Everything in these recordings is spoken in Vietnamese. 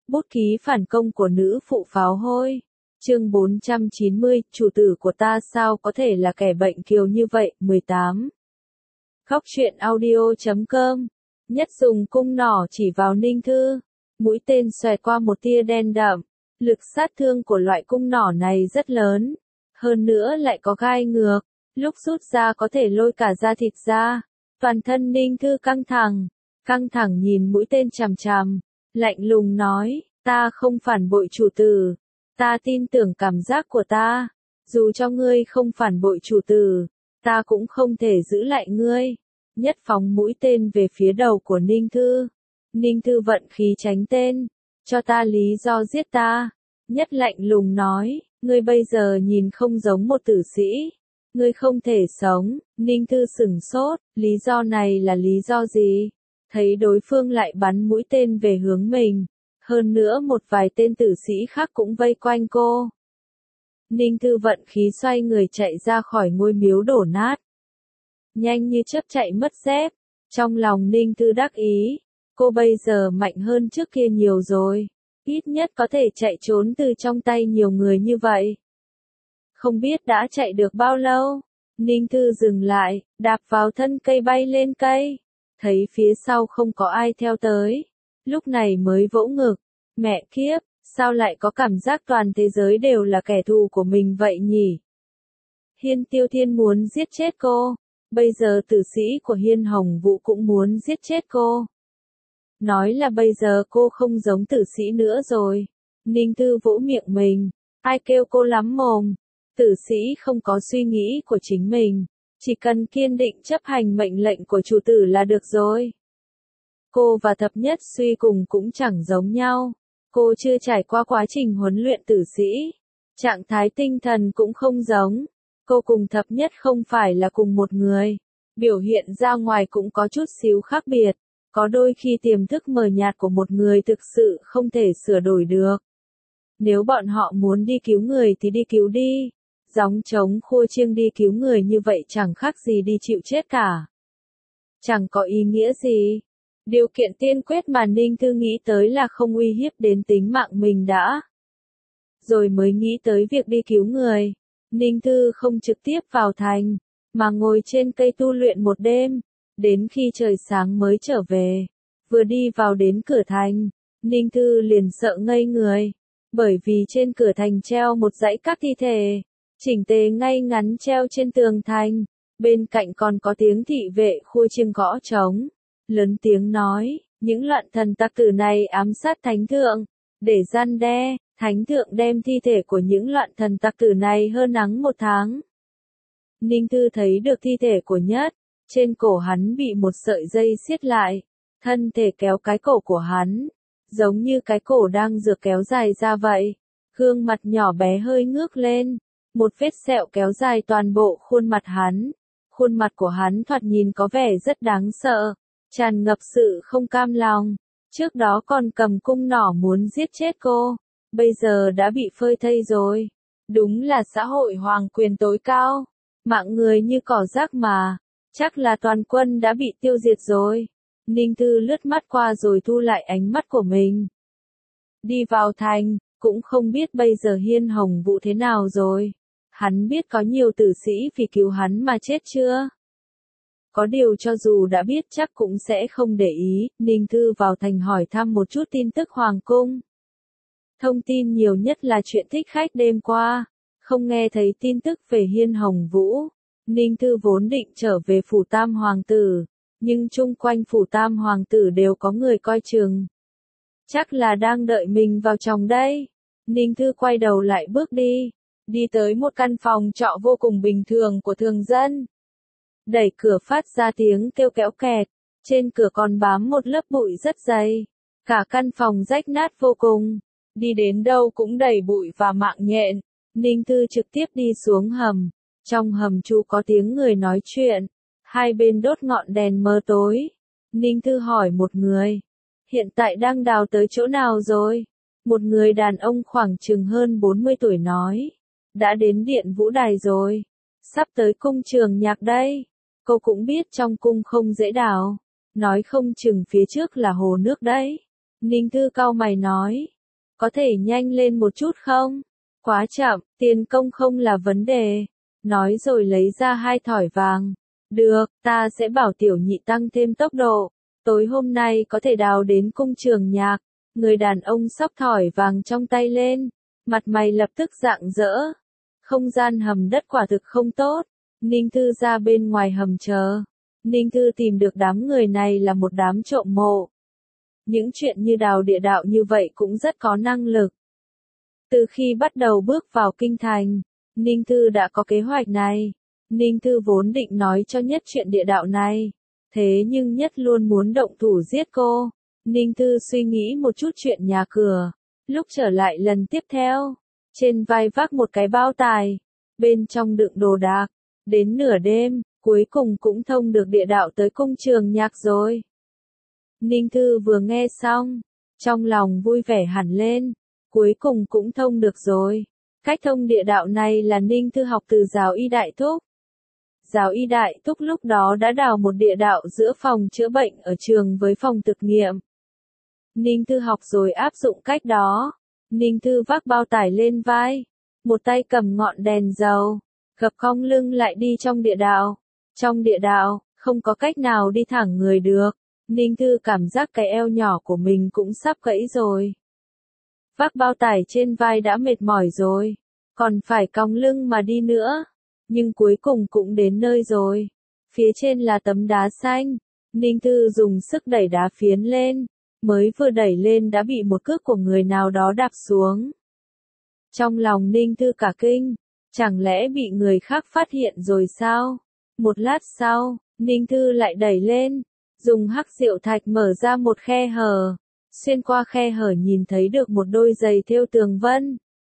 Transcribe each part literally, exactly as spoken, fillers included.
Bút ký phản công của nữ phụ pháo hôi. Chương bốn trăm chín mươi, chủ tử của ta sao có thể là kẻ bệnh kiều như vậy, mười tám. Khóc chuyện audio chấm com. Nhất dùng cung nỏ chỉ vào Ninh Thư. Mũi tên xoẹt qua một tia đen đậm. Lực sát thương của loại cung nỏ này rất lớn. Hơn nữa lại có gai ngược. Lúc rút ra có thể lôi cả da thịt ra. Toàn thân Ninh Thư căng thẳng. Căng thẳng nhìn mũi tên chằm chằm. Lạnh lùng nói, ta không phản bội chủ tử. Ta tin tưởng cảm giác của ta. Dù cho ngươi không phản bội chủ tử, ta cũng không thể giữ lại ngươi. Nhất phóng mũi tên về phía đầu của Ninh Thư. Ninh Thư vận khí tránh tên. Cho ta lý do giết ta. Nhất lạnh lùng nói, ngươi bây giờ nhìn không giống một tử sĩ. Ngươi không thể sống. Ninh Thư sửng sốt, lý do này là lý do gì? Thấy đối phương lại bắn mũi tên về hướng mình. Hơn nữa một vài tên tử sĩ khác cũng vây quanh cô. Ninh Thư vận khí xoay người chạy ra khỏi ngôi miếu đổ nát. Nhanh như chớp chạy mất dép. Trong lòng Ninh Thư đắc ý. Cô bây giờ mạnh hơn trước kia nhiều rồi. Ít nhất có thể chạy trốn từ trong tay nhiều người như vậy. Không biết đã chạy được bao lâu. Ninh Thư dừng lại, đạp vào thân cây bay lên cây. Thấy phía sau không có ai theo tới. Lúc này mới vỗ ngực. Mẹ kiếp, sao lại có cảm giác toàn thế giới đều là kẻ thù của mình vậy nhỉ? Hiên Tiêu Thiên muốn giết chết cô. Bây giờ tử sĩ của Hiên Hồng Vũ cũng muốn giết chết cô. Nói là bây giờ cô không giống tử sĩ nữa rồi. Ninh Thư vỗ miệng mình. Ai kêu cô lắm mồm. Tử sĩ không có suy nghĩ của chính mình. Chỉ cần kiên định chấp hành mệnh lệnh của chủ tử là được rồi. Cô và Thập Nhất Suy cùng cũng chẳng giống nhau. Cô chưa trải qua quá trình huấn luyện tử sĩ. Trạng thái tinh thần cũng không giống. Cô cùng Thập Nhất không phải là cùng một người. Biểu hiện ra ngoài cũng có chút xíu khác biệt. Có đôi khi tiềm thức mờ nhạt của một người thực sự không thể sửa đổi được. Nếu bọn họ muốn đi cứu người thì đi cứu đi. Gióng trống khua chiêng đi cứu người như vậy chẳng khác gì đi chịu chết cả. Chẳng có ý nghĩa gì. Điều kiện tiên quyết mà Ninh Thư nghĩ tới là không uy hiếp đến tính mạng mình đã. Rồi mới nghĩ tới việc đi cứu người. Ninh Thư không trực tiếp vào thành, mà ngồi trên cây tu luyện một đêm, đến khi trời sáng mới trở về. Vừa đi vào đến cửa thành, Ninh Thư liền sợ ngây người, bởi vì trên cửa thành treo một dãy các thi thể, chỉnh tề ngay ngắn treo trên tường thành, bên cạnh còn có tiếng thị vệ khua chiêng gõ trống. Lớn tiếng nói, những loạn thần tặc tử này ám sát thánh thượng, để gian đe, thánh thượng đem thi thể của những loạn thần tặc tử này hơn nắng một tháng. Ninh Thư thấy được thi thể của Nhất, trên cổ hắn bị một sợi dây siết lại, thân thể kéo cái cổ của hắn, giống như cái cổ đang dược kéo dài ra vậy. Gương mặt nhỏ bé hơi ngước lên, một vết sẹo kéo dài toàn bộ khuôn mặt hắn. Khuôn mặt của hắn thoạt nhìn có vẻ rất đáng sợ. Tràn ngập sự không cam lòng. Trước đó còn cầm cung nỏ muốn giết chết cô. Bây giờ đã bị phơi thây rồi. Đúng là xã hội hoàng quyền tối cao. Mạng người như cỏ rác mà. Chắc là toàn quân đã bị tiêu diệt rồi. Ninh Thư lướt mắt qua rồi thu lại ánh mắt của mình. Đi vào thành, cũng không biết bây giờ Hiên Hồng Vũ thế nào rồi. Hắn biết có nhiều tử sĩ vì cứu hắn mà chết chưa? Có điều cho dù đã biết chắc cũng sẽ không để ý. Ninh Thư vào thành hỏi thăm một chút tin tức hoàng cung. Thông tin nhiều nhất là chuyện thích khách đêm qua. Không nghe thấy tin tức về Hiên Hồng Vũ. Ninh Thư vốn định trở về phủ Tam Hoàng tử. Nhưng chung quanh phủ Tam Hoàng tử đều có người coi chừng. Chắc là đang đợi mình vào trong đây. Ninh Thư quay đầu lại bước đi. Đi tới một căn phòng trọ vô cùng bình thường của thường dân. Đẩy cửa phát ra tiếng kêu kéo kẹt, trên cửa còn bám một lớp bụi rất dày. Cả căn phòng rách nát vô cùng, đi đến đâu cũng đầy bụi và mạng nhện. Ninh Thư trực tiếp đi xuống hầm, trong hầm chu có tiếng người nói chuyện, hai bên đốt ngọn đèn mờ tối. Ninh Thư hỏi một người, hiện tại đang đào tới chỗ nào rồi? Một người đàn ông khoảng chừng hơn bốn mươi tuổi nói, đã đến điện vũ đài rồi, sắp tới cung trường nhạc đây. Cô cũng biết trong cung không dễ đào, nói không chừng phía trước là hồ nước đấy. Ninh Thư cau mày nói, Có thể nhanh lên một chút không? Quá chậm, tiền công không là vấn đề. Nói rồi lấy ra hai thỏi vàng. Được, ta sẽ bảo tiểu nhị tăng thêm tốc độ. Tối hôm nay có thể đào đến cung trường nhạc. Người đàn ông xóc thỏi vàng trong tay lên. Mặt mày lập tức rạng rỡ. Không gian hầm đất quả thực không tốt. Ninh Thư ra bên ngoài hầm chờ. Ninh Thư tìm được đám người này là một đám trộm mộ. Những chuyện như đào địa đạo như vậy cũng rất có năng lực. Từ khi bắt đầu bước vào kinh thành, Ninh Thư đã có kế hoạch này. Ninh Thư vốn định nói cho Nhất chuyện địa đạo này. Thế nhưng Nhất luôn muốn động thủ giết cô. Ninh Thư suy nghĩ một chút chuyện nhà cửa. Lúc trở lại lần tiếp theo, trên vai vác một cái bao tài. Bên trong đựng đồ đạc. Đến nửa đêm, cuối cùng cũng thông được địa đạo tới cung trường nhạc rồi. Ninh Thư vừa nghe xong, trong lòng vui vẻ hẳn lên. Cuối cùng cũng thông được rồi. Cách thông địa đạo này là Ninh Thư học từ giáo y đại thúc. Giáo y đại thúc lúc đó đã đào một địa đạo giữa phòng chữa bệnh ở trường với phòng thực nghiệm. Ninh Thư học rồi áp dụng cách đó. Ninh Thư vác bao tải lên vai. Một tay cầm ngọn đèn dầu. Gập cong lưng lại đi trong địa đạo. Trong địa đạo, không có cách nào đi thẳng người được. Ninh Thư cảm giác cái eo nhỏ của mình cũng sắp gãy rồi. Vác bao tải trên vai đã mệt mỏi rồi. Còn phải cong lưng mà đi nữa. Nhưng cuối cùng cũng đến nơi rồi. Phía trên là tấm đá xanh. Ninh Thư dùng sức đẩy đá phiến lên. Mới vừa đẩy lên đã bị một cước của người nào đó đạp xuống. Trong lòng Ninh Thư cả kinh. Chẳng lẽ bị người khác phát hiện rồi sao? Một lát sau, Ninh Thư lại đẩy lên. Dùng hắc diệu thạch mở ra một khe hở. Xuyên qua khe hở nhìn thấy được một đôi giày thêu tường vân.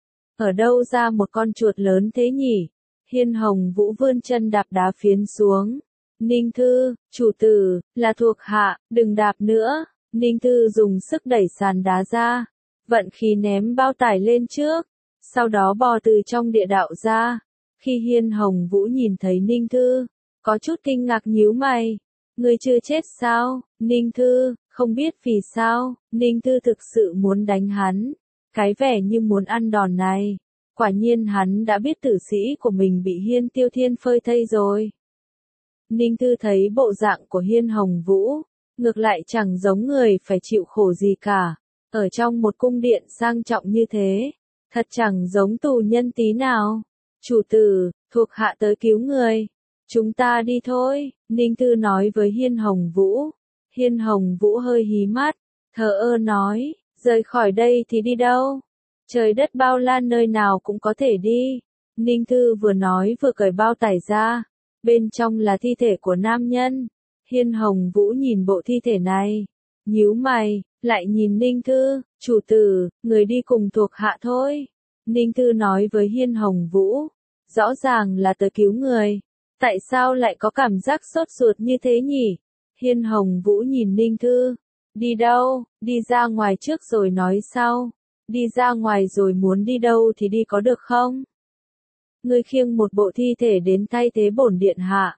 Ở đâu ra một con chuột lớn thế nhỉ? Hiên Hồng Vũ vươn chân đạp đá phiến xuống. Ninh Thư, chủ tử, là thuộc hạ, đừng đạp nữa. Ninh Thư dùng sức đẩy sàn đá ra. Vận khí ném bao tải lên trước. Sau đó bò từ trong địa đạo ra. Khi Hiên Hồng Vũ nhìn thấy Ninh Thư, có chút kinh ngạc nhíu mày. Người chưa chết sao? Ninh Thư, không biết vì sao, Ninh Thư thực sự muốn đánh hắn. Cái vẻ như muốn ăn đòn này. Quả nhiên hắn đã biết tử sĩ của mình bị Hiên Tiêu Thiên phơi thây rồi. Ninh Thư thấy bộ dạng của Hiên Hồng Vũ, ngược lại chẳng giống người phải chịu khổ gì cả. Ở trong một cung điện sang trọng như thế, thật chẳng giống tù nhân tí nào. Chủ tử, thuộc hạ tới cứu người. Chúng ta đi thôi, Ninh Thư nói với Hiên Hồng Vũ. Hiên Hồng Vũ hơi hí mắt, thờ ơ nói, rời khỏi đây thì đi đâu? Trời đất bao la nơi nào cũng có thể đi. Ninh Thư vừa nói vừa cởi bao tải ra. Bên trong là thi thể của nam nhân. Hiên Hồng Vũ nhìn bộ thi thể này. Nhíu mày, lại nhìn Ninh Thư, chủ tử, người đi cùng thuộc hạ thôi. Ninh Thư nói với Hiên Hồng Vũ. Rõ ràng là tới cứu người. Tại sao lại có cảm giác sốt ruột như thế nhỉ? Hiên Hồng Vũ nhìn Ninh Thư. Đi đâu? Đi ra ngoài trước rồi nói sau. Đi ra ngoài rồi muốn đi đâu thì đi có được không? Ngươi khiêng một bộ thi thể đến thay thế bổn điện hạ.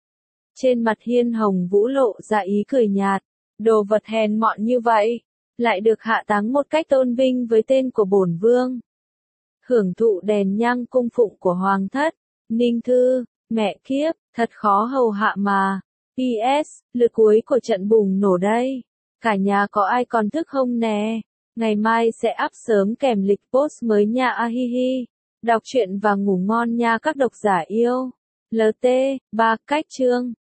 Trên mặt Hiên Hồng Vũ lộ ra ý cười nhạt. Đồ vật hèn mọn như vậy, lại được hạ táng một cách tôn vinh với tên của bổn vương. Hưởng thụ đèn nhang cung phụng của hoàng thất. Ninh Thư, mẹ kiếp, thật khó hầu hạ mà. pê ét, lượt cuối của trận bùng nổ đây. Cả nhà có ai còn thức không nè? Ngày mai sẽ up sớm kèm lịch post mới nha a hi hi. Đọc truyện và ngủ ngon nha các độc giả yêu. lờ tê, ba cách chương.